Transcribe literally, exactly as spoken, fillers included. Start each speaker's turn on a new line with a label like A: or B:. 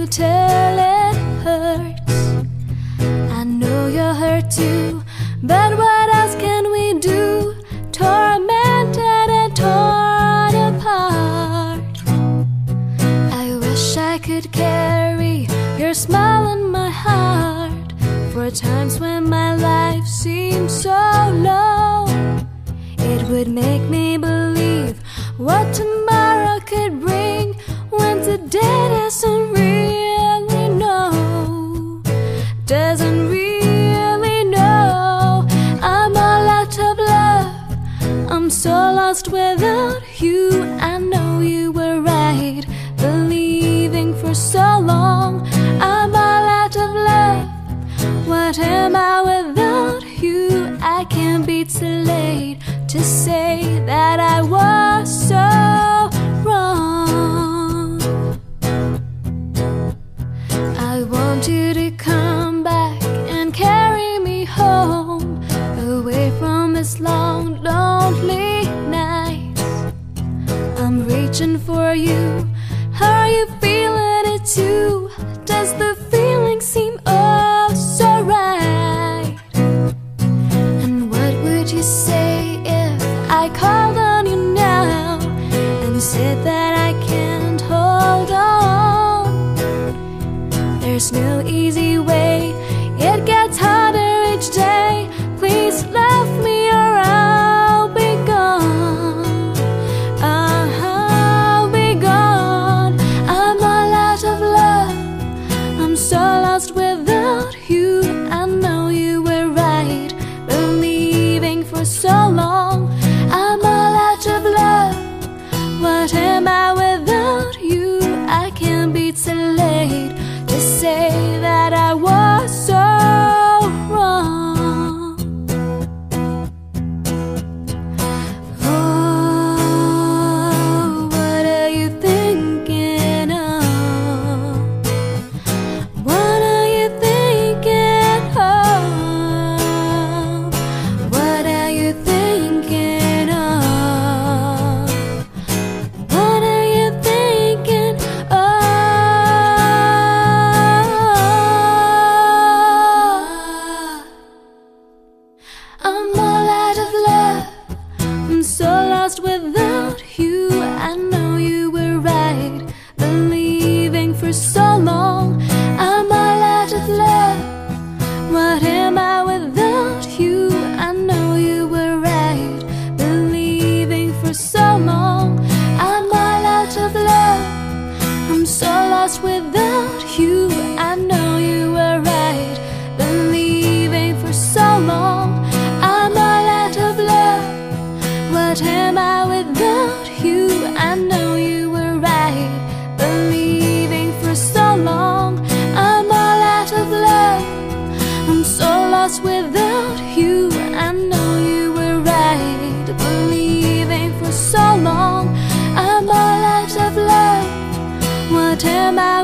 A: until it hurts. I know you're hurt too, but what else can we do? Tormented and torn apart. I wish I could carry your smile in my heart for times when my life seems so low. It would make me believe what tomorrow could bring when today doesn't really know, doesn't really know. I'm all out of love, I'm so lost without you. I know you were right, believing for so long. I'm all out of love, what am I without you? I can't be too late to say that I was so wrong. I want you to come back and carry me home, away from this long, lonely nights. I'm reaching for you, how are you feeling it too? Does the feeling seem oh so right? And what would you say if I called on you now and said that I can't hold on? There's no easy way, it gets harder each day. Please love me or I'll be gone. I'll be gone. I'm all out of love, I'm so lost without you. I know you were right, believing for so long. I'm all out of love, what am I without you? I can't be too late to say that I was so wrong. Oh, what are you thinking of? What are you thinking of? What are you thinking of? What are you thinking of? I'm all out of love, I'm so lost without you. I know you were right, believing for so long. I'm all out of love, what am I without you? I know you were right, believing for so long. I'm all out of love, I'm so lost without you. I know you were right, believing for so long. I'm all out of love, what am I without you? I know you were right, believing for so long. I'm all out of love, I'm so lost without you. I know you were right, believing for so long. I'm all out of love, what am I